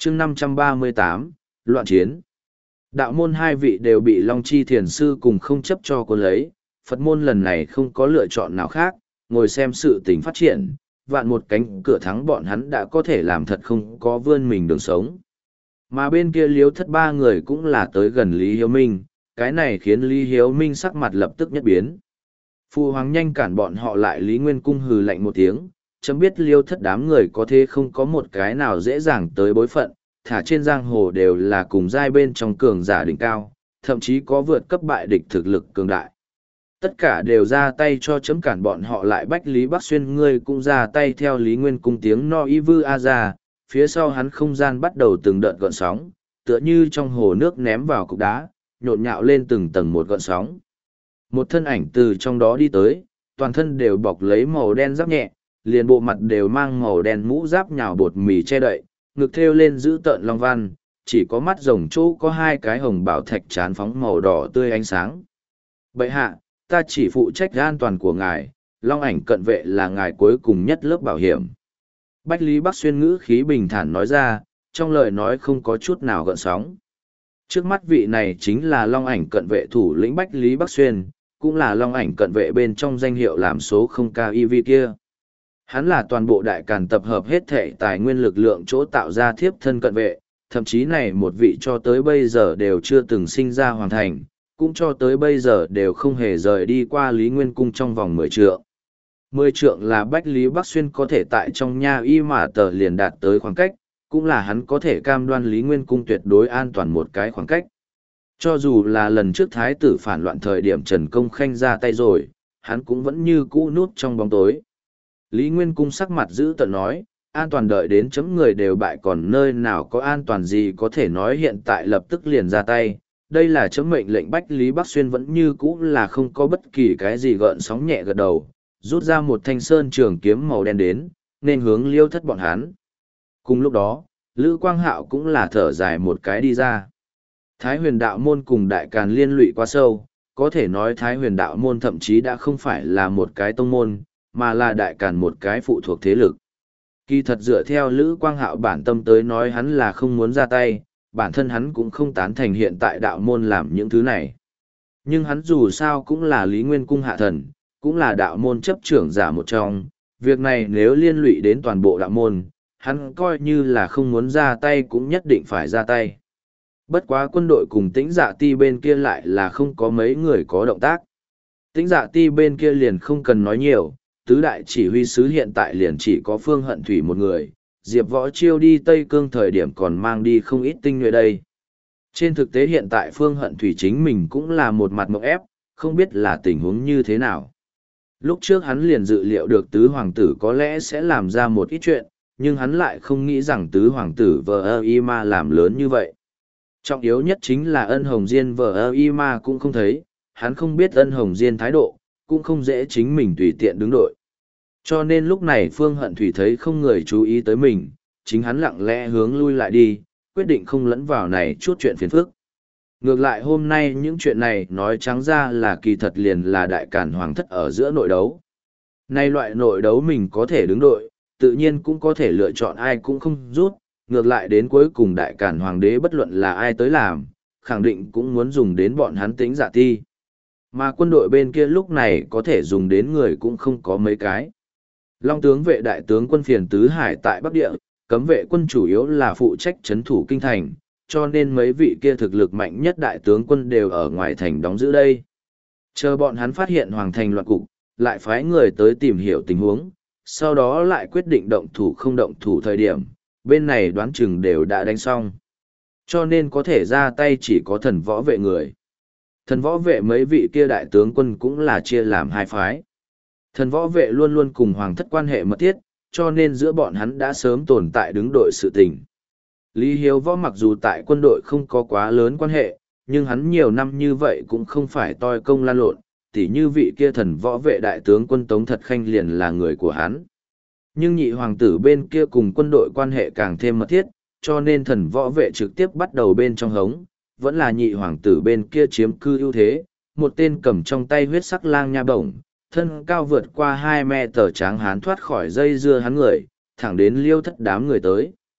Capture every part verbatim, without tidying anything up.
chương năm trăm ba mươi tám, loạn chiến. Đạo môn hai vị đều bị Long Chi Thiền Sư cùng không chấp cho cô lấy, Phật môn lần này không có lựa chọn nào khác, ngồi xem sự tình phát triển, vạn một cánh cửa thắng bọn hắn đã có thể làm thật không có vươn mình đường sống. Mà bên kia Liêu Thất ba người cũng là tới gần Lý Hiếu Minh, cái này khiến Lý Hiếu Minh sắc mặt lập tức nhất biến. Phu hoàng nhanh cản bọn họ lại, Lý Nguyên Cung hừ lạnh một tiếng, chấm biết Liêu Thất đám người có thế không có một cái nào dễ dàng tới bối phận, thả trên giang hồ đều là cùng giai bên trong cường giả đỉnh cao, thậm chí có vượt cấp bại địch thực lực cường đại. Tất cả đều ra tay cho chấm cản bọn họ lại. Bách Lý Bắc Xuyên ngươi cũng ra tay theo Lý Nguyên Cung tiếng no y vư a ra, phía sau hắn không gian bắt đầu từng đợt gợn sóng, tựa như trong hồ nước ném vào cục đá, nhộn nhạo lên từng tầng một gợn sóng. Một thân ảnh từ trong đó đi tới, toàn thân đều bọc lấy màu đen giáp nhẹ, liền bộ mặt đều mang màu đen mũ giáp nhào bột mì che đậy, ngực thêu lên giữ tợn long văn, chỉ có mắt rồng chỗ có hai cái hồng bảo thạch chán phóng màu đỏ tươi ánh sáng. Bệ hạ, ta chỉ phụ trách an toàn của ngài, long ảnh cận vệ là ngài cuối cùng nhất lớp bảo hiểm. Bách Lý Bắc Xuyên ngữ khí bình thản nói ra, trong lời nói không có chút nào gợn sóng. Trước mắt vị này chính là long ảnh cận vệ thủ lĩnh Bách Lý Bắc Xuyên, cũng là long ảnh cận vệ bên trong danh hiệu làm số không cao y vi kia. Hắn là toàn bộ đại càn tập hợp hết thể tài nguyên lực lượng chỗ tạo ra thiếp thân cận vệ, thậm chí này một vị cho tới bây giờ đều chưa từng sinh ra hoàn thành, cũng cho tới bây giờ đều không hề rời đi qua Lý Nguyên Cung trong vòng mười trượng. Mười trượng là Bách Lý Bắc Xuyên có thể tại trong nha y mà tờ liền đạt tới khoảng cách, cũng là hắn có thể cam đoan Lý Nguyên Cung tuyệt đối an toàn một cái khoảng cách. Cho dù là lần trước thái tử phản loạn thời điểm Trần Công Khanh ra tay rồi, hắn cũng vẫn như cũ nút trong bóng tối. Lý Nguyên Cung sắc mặt giữ tợn nói, an toàn đợi đến chấm người đều bại còn nơi nào có an toàn gì có thể nói hiện tại lập tức liền ra tay. Đây là chấm mệnh lệnh. Bách Lý Bắc Xuyên vẫn như cũ là không có bất kỳ cái gì gợn sóng nhẹ gật đầu, rút ra một thanh sơn trường kiếm màu đen đến, nên hướng Liêu Thất bọn hắn. Cùng lúc đó, Lữ Quang Hạo cũng là thở dài một cái đi ra. Thái huyền đạo môn cùng đại càn liên lụy quá sâu, có thể nói Thái huyền đạo môn thậm chí đã không phải là một cái tông môn, mà là đại càn một cái phụ thuộc thế lực. Kỳ thật dựa theo Lữ Quang Hạo bản tâm tới nói hắn là không muốn ra tay, bản thân hắn cũng không tán thành hiện tại đạo môn làm những thứ này. Nhưng hắn dù sao cũng là Lý Nguyên Cung hạ thần, cũng là đạo môn chấp trưởng giả một trong, việc này nếu liên lụy đến toàn bộ đạo môn, hắn coi như là không muốn ra tay cũng nhất định phải ra tay. Bất quá quân đội cùng Tĩnh Dạ Ti bên kia lại là không có mấy người có động tác. Tĩnh Dạ Ti bên kia liền không cần nói nhiều, tứ đại chỉ huy sứ hiện tại liền chỉ có Phương Hận Thủy một người, Diệp Võ Chiêu đi Tây Cương thời điểm còn mang đi không ít tinh nhuệ đây. Trên thực tế hiện tại Phương Hận Thủy chính mình cũng là một mặt mộng ép, không biết là tình huống như thế nào. Lúc trước hắn liền dự liệu được tứ hoàng tử có lẽ sẽ làm ra một ít chuyện, nhưng hắn lại không nghĩ rằng tứ hoàng tử vờ ơ y ma làm lớn như vậy. Trọng yếu nhất chính là ân hồng diên vờ ơ y ma cũng không thấy, hắn không biết ân hồng diên thái độ, cũng không dễ chính mình tùy tiện đứng đội. Cho nên lúc này Phương Hận Thủy thấy không người chú ý tới mình, chính hắn lặng lẽ hướng lui lại đi, quyết định không lẫn vào này chút chuyện phiền phức. Ngược lại hôm nay những chuyện này nói trắng ra là kỳ thật liền là đại càn hoàng thất ở giữa nội đấu. Nay loại nội đấu mình có thể đứng đội, tự nhiên cũng có thể lựa chọn ai cũng không rút, ngược lại đến cuối cùng đại càn hoàng đế bất luận là ai tới làm, khẳng định cũng muốn dùng đến bọn hắn Tĩnh Dạ Ti. Mà quân đội bên kia lúc này có thể dùng đến người cũng không có mấy cái. Long tướng vệ đại tướng quân Phiền Tứ Hải tại Bắc Địa, cấm vệ quân chủ yếu là phụ trách trấn thủ kinh thành, cho nên mấy vị kia thực lực mạnh nhất đại tướng quân đều ở ngoài thành đóng giữ đây. Chờ bọn hắn phát hiện hoàng thành loạn cục, lại phái người tới tìm hiểu tình huống, sau đó lại quyết định động thủ không động thủ thời điểm, bên này đoán chừng đều đã đánh xong. Cho nên có thể ra tay chỉ có thần võ vệ người. Thần võ vệ mấy vị kia đại tướng quân cũng là chia làm hai phái. Thần võ vệ luôn luôn cùng hoàng thất quan hệ mật thiết, cho nên giữa bọn hắn đã sớm tồn tại đứng đội sự tình. Lý Hiếu Võ mặc dù tại quân đội không có quá lớn quan hệ, nhưng hắn nhiều năm như vậy cũng không phải toi công lan lộn, tỉ như vị kia thần võ vệ đại tướng quân Tống Thật Khanh liền là người của hắn. Nhưng nhị hoàng tử bên kia cùng quân đội quan hệ càng thêm mật thiết, cho nên thần võ vệ trực tiếp bắt đầu bên trong hống, vẫn là nhị hoàng tử bên kia chiếm cư ưu thế, một tên cầm trong tay huyết sắc lang nha bổng, thân cao vượt qua hai me tờ tráng hán thoát khỏi dây dưa hắn người, thẳng đến Liêu Thất đám người tới.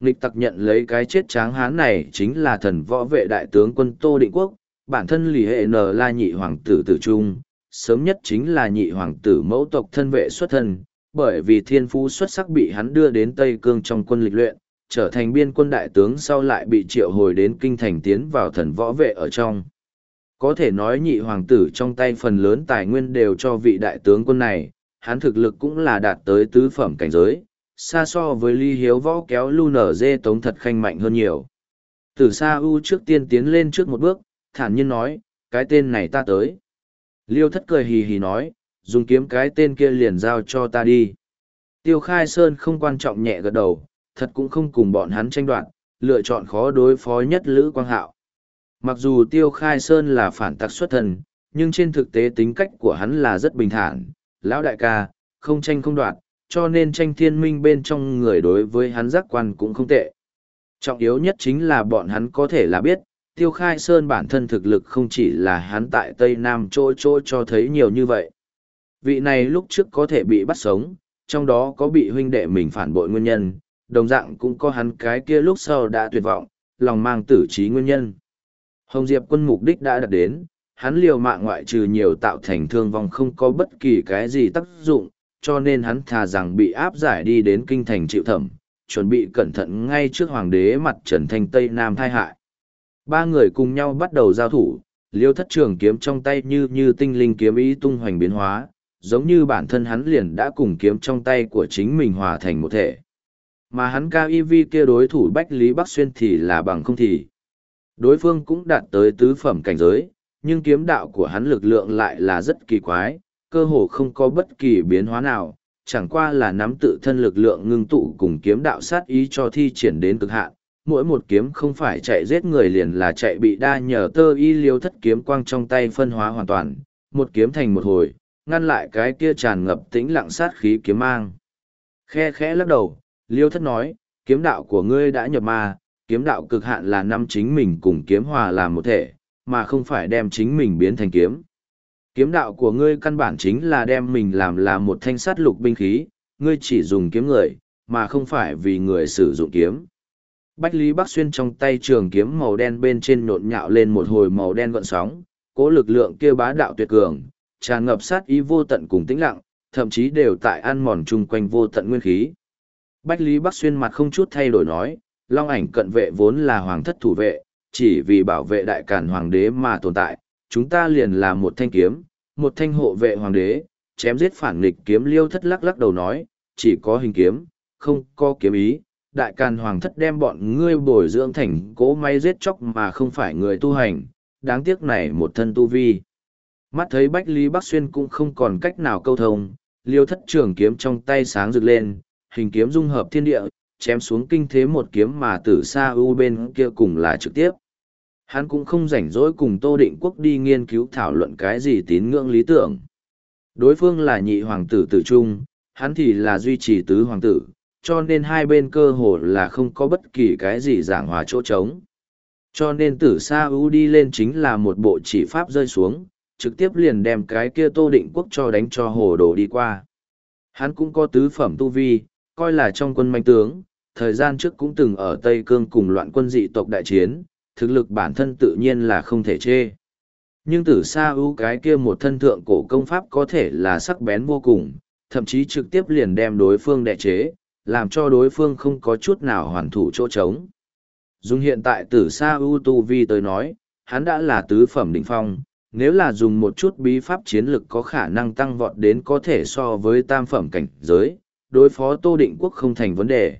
Nghịch tặc nhận lấy cái chết tráng hán này chính là thần võ vệ đại tướng quân Tô Định Quốc, bản thân lì hệ nờ la nhị hoàng tử tử trung, sớm nhất chính là nhị hoàng tử mẫu tộc thân vệ xuất thân, bởi vì thiên phú xuất sắc bị hắn đưa đến Tây Cương trong quân lịch luyện, trở thành biên quân đại tướng sau lại bị triệu hồi đến kinh thành tiến vào thần võ vệ ở trong. Có thể nói nhị hoàng tử trong tay phần lớn tài nguyên đều cho vị đại tướng quân này, hắn thực lực cũng là đạt tới tứ phẩm cảnh giới, xa so với Ly Hiếu Võ kéo Lu Nở Dê Tống Thật Khanh mạnh hơn nhiều. Tử Sa U trước tiên tiến lên trước một bước, thản nhiên nói, cái tên này ta tới. Liêu Thất cười hì hì nói, dùng kiếm cái tên kia liền giao cho ta đi. Tiêu Khai Sơn không quan trọng nhẹ gật đầu, thật cũng không cùng bọn hắn tranh đoạt, lựa chọn khó đối phó nhất Lữ Quang Hạo. Mặc dù Tiêu Khai Sơn là phản tặc xuất thân, nhưng trên thực tế tính cách của hắn là rất bình thản, lão đại ca, không tranh không đoạt, cho nên tranh thiên minh bên trong người đối với hắn giác quan cũng không tệ. Trọng yếu nhất chính là bọn hắn có thể là biết, Tiêu Khai Sơn bản thân thực lực không chỉ là hắn tại Tây Nam chỗ chỗ cho thấy nhiều như vậy. Vị này lúc trước có thể bị bắt sống, trong đó có bị huynh đệ mình phản bội nguyên nhân, đồng dạng cũng có hắn cái kia lúc sau đã tuyệt vọng, lòng mang tử trí nguyên nhân. Hồng Diệp quân mục đích đã đạt đến, hắn liều mạng ngoại trừ nhiều tạo thành thương vong không có bất kỳ cái gì tác dụng, cho nên hắn thà rằng bị áp giải đi đến kinh thành chịu thẩm, chuẩn bị cẩn thận ngay trước hoàng đế mặt Trần Thanh Tây Nam thai hại. Ba người cùng nhau bắt đầu giao thủ, Liêu Thất trường kiếm trong tay như như tinh linh kiếm ý tung hoành biến hóa, giống như bản thân hắn liền đã cùng kiếm trong tay của chính mình hòa thành một thể. Mà hắn cao y vi kia đối thủ Bách Lý Bắc Xuyên thì là bằng không thì. Đối phương cũng đạt tới tứ phẩm cảnh giới, nhưng kiếm đạo của hắn lực lượng lại là rất kỳ quái, cơ hồ không có bất kỳ biến hóa nào, chẳng qua là nắm tự thân lực lượng ngưng tụ cùng kiếm đạo sát ý cho thi triển đến cực hạn. Mỗi một kiếm không phải chạy giết người liền là chạy bị đa nhờ tơ y Liêu Thất kiếm quang trong tay phân hóa hoàn toàn, một kiếm thành một hồi, ngăn lại cái kia tràn ngập tĩnh lặng sát khí kiếm mang. Khe khẽ lắc đầu, Liêu Thất nói, kiếm đạo của ngươi đã nhập ma, kiếm đạo cực hạn là nắm chính mình cùng kiếm hòa làm một thể, mà không phải đem chính mình biến thành kiếm. Kiếm đạo của ngươi căn bản chính là đem mình làm là một thanh sát lục binh khí, ngươi chỉ dùng kiếm người, mà không phải vì người sử dụng kiếm. Bách Lý Bắc Xuyên trong tay trường kiếm màu đen bên trên nhộn nhạo lên một hồi màu đen gợn sóng, cố lực lượng kia bá đạo tuyệt cường, tràn ngập sát ý vô tận cùng tĩnh lặng, thậm chí đều tại ăn mòn chung quanh vô tận nguyên khí. Bách Lý Bắc Xuyên mặt không chút thay đổi nói, Long Ảnh cận vệ vốn là hoàng thất thủ vệ, chỉ vì bảo vệ đại càn hoàng đế mà tồn tại, chúng ta liền là một thanh kiếm, một thanh hộ vệ hoàng đế, chém giết phản nghịch kiếm. Liêu Thất lắc lắc đầu nói, chỉ có hình kiếm, không có kiếm ý, đại càn hoàng thất đem bọn ngươi bồi dưỡng thành cỗ máy giết chóc mà không phải người tu hành, đáng tiếc này một thân tu vi. Mắt thấy Bách Lý Bắc Xuyên cũng không còn cách nào câu thông, Liêu Thất trường kiếm trong tay sáng rực lên, hình kiếm dung hợp thiên địa, chém xuống kinh thế một kiếm mà Tử Sa U bên kia cùng là trực tiếp. Hắn cũng không rảnh rỗi cùng Tô Định Quốc đi nghiên cứu thảo luận cái gì tín ngưỡng lý tưởng. Đối phương là nhị hoàng tử tử trung, hắn thì là duy trì tứ hoàng tử, cho nên hai bên cơ hồ là không có bất kỳ cái gì giảng hòa chỗ trống. Cho nên Tử Sa U đi lên chính là một bộ chỉ pháp rơi xuống, trực tiếp liền đem cái kia Tô Định Quốc cho đánh cho hồ đồ đi qua. Hắn cũng có tứ phẩm tu vi, coi là trong quân manh tướng, thời gian trước cũng từng ở Tây Cương cùng loạn quân dị tộc đại chiến, thực lực bản thân tự nhiên là không thể chê. Nhưng Tử Sa U cái kia một thân thượng cổ công pháp có thể là sắc bén vô cùng, thậm chí trực tiếp liền đem đối phương đè chế, làm cho đối phương không có chút nào hoàn thủ chỗ trống. Dùng hiện tại Tử Sa U tu vi tới nói, hắn đã là tứ phẩm đỉnh phong, nếu là dùng một chút bí pháp chiến lực có khả năng tăng vọt đến có thể so với tam phẩm cảnh giới, đối phó Tô Định Quốc không thành vấn đề.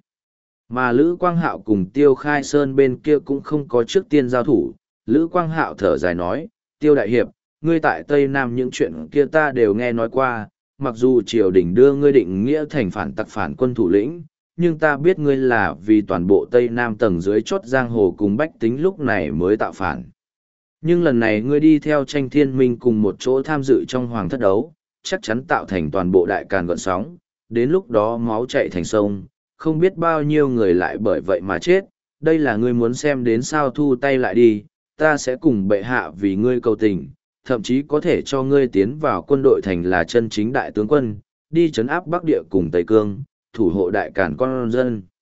Mà Lữ Quang Hạo cùng Tiêu Khai Sơn bên kia cũng không có trước tiên giao thủ, Lữ Quang Hạo thở dài nói, Tiêu Đại Hiệp, ngươi tại Tây Nam những chuyện kia ta đều nghe nói qua, mặc dù triều đình đưa ngươi định nghĩa thành phản tặc phản quân thủ lĩnh, nhưng ta biết ngươi là vì toàn bộ Tây Nam tầng dưới chót giang hồ cùng bách tính lúc này mới tạo phản. Nhưng lần này ngươi đi theo tranh thiên minh cùng một chỗ tham dự trong hoàng thất đấu, chắc chắn tạo thành toàn bộ đại càn gợn sóng, đến lúc đó máu chạy thành sông, không biết bao nhiêu người lại bởi vậy mà chết, đây là ngươi muốn xem đến sao thu tay lại đi, ta sẽ cùng bệ hạ vì ngươi cầu tình, thậm chí có thể cho ngươi tiến vào quân đội thành là chân chính đại tướng quân, đi trấn áp Bắc Địa cùng Tây Cương, thủ hộ đại càn con dân.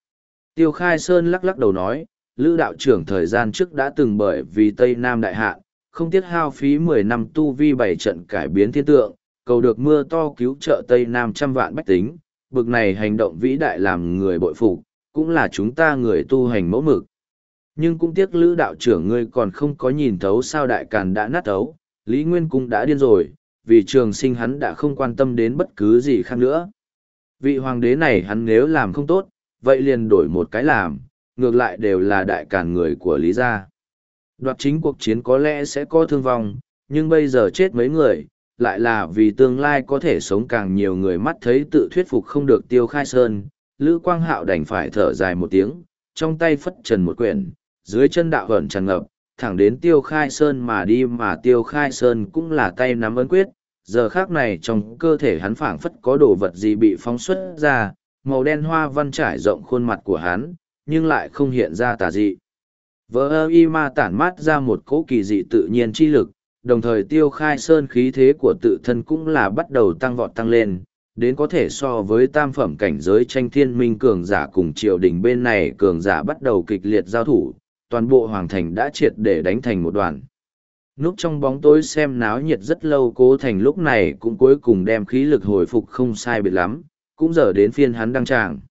Tiêu Khai Sơn lắc lắc đầu nói, Lữ đạo trưởng thời gian trước đã từng bởi vì Tây Nam đại hạn, không tiếc hao phí mười năm tu vi bảy trận cải biến thiên tượng, cầu được mưa to cứu trợ Tây Nam trăm vạn bách tính, bực này hành động vĩ đại làm người bội phục, cũng là chúng ta người tu hành mẫu mực. Nhưng cũng tiếc Lữ đạo trưởng ngươi còn không có nhìn thấu sao đại càn đã nát thấu, Lý Nguyên cũng đã điên rồi, vì trường sinh hắn đã không quan tâm đến bất cứ gì khác nữa. Vị hoàng đế này hắn nếu làm không tốt, vậy liền đổi một cái làm, ngược lại đều là đại càn người của Lý gia. Đoạt chính cuộc chiến có lẽ sẽ có thương vong, nhưng bây giờ chết mấy người, lại là vì tương lai có thể sống càng nhiều người mắt thấy tự thuyết phục không được Tiêu Khai Sơn. Lữ Quang Hạo đành phải thở dài một tiếng, trong tay phất trần một quyển, dưới chân đạo ẩn tràn ngập, thẳng đến Tiêu Khai Sơn mà đi mà Tiêu Khai Sơn cũng là tay nắm ấn quyết. Giờ khác này trong cơ thể hắn phảng phất có đồ vật gì bị phóng xuất ra, màu đen hoa văn trải rộng khuôn mặt của hắn, nhưng lại không hiện ra tà dị. Vỡ ơ y ma tản mát ra một cỗ kỳ dị tự nhiên chi lực, đồng thời Tiêu Khai Sơn khí thế của tự thân cũng là bắt đầu tăng vọt tăng lên, đến có thể so với tam phẩm cảnh giới tranh thiên minh cường giả cùng triều đình bên này cường giả bắt đầu kịch liệt giao thủ, toàn bộ hoàng thành đã triệt để đánh thành một đoàn. Núp trong bóng tối xem náo nhiệt rất lâu Cố Thành lúc này cũng cuối cùng đem khí lực hồi phục không sai biệt lắm, cũng giờ đến phiên hắn đăng tràng.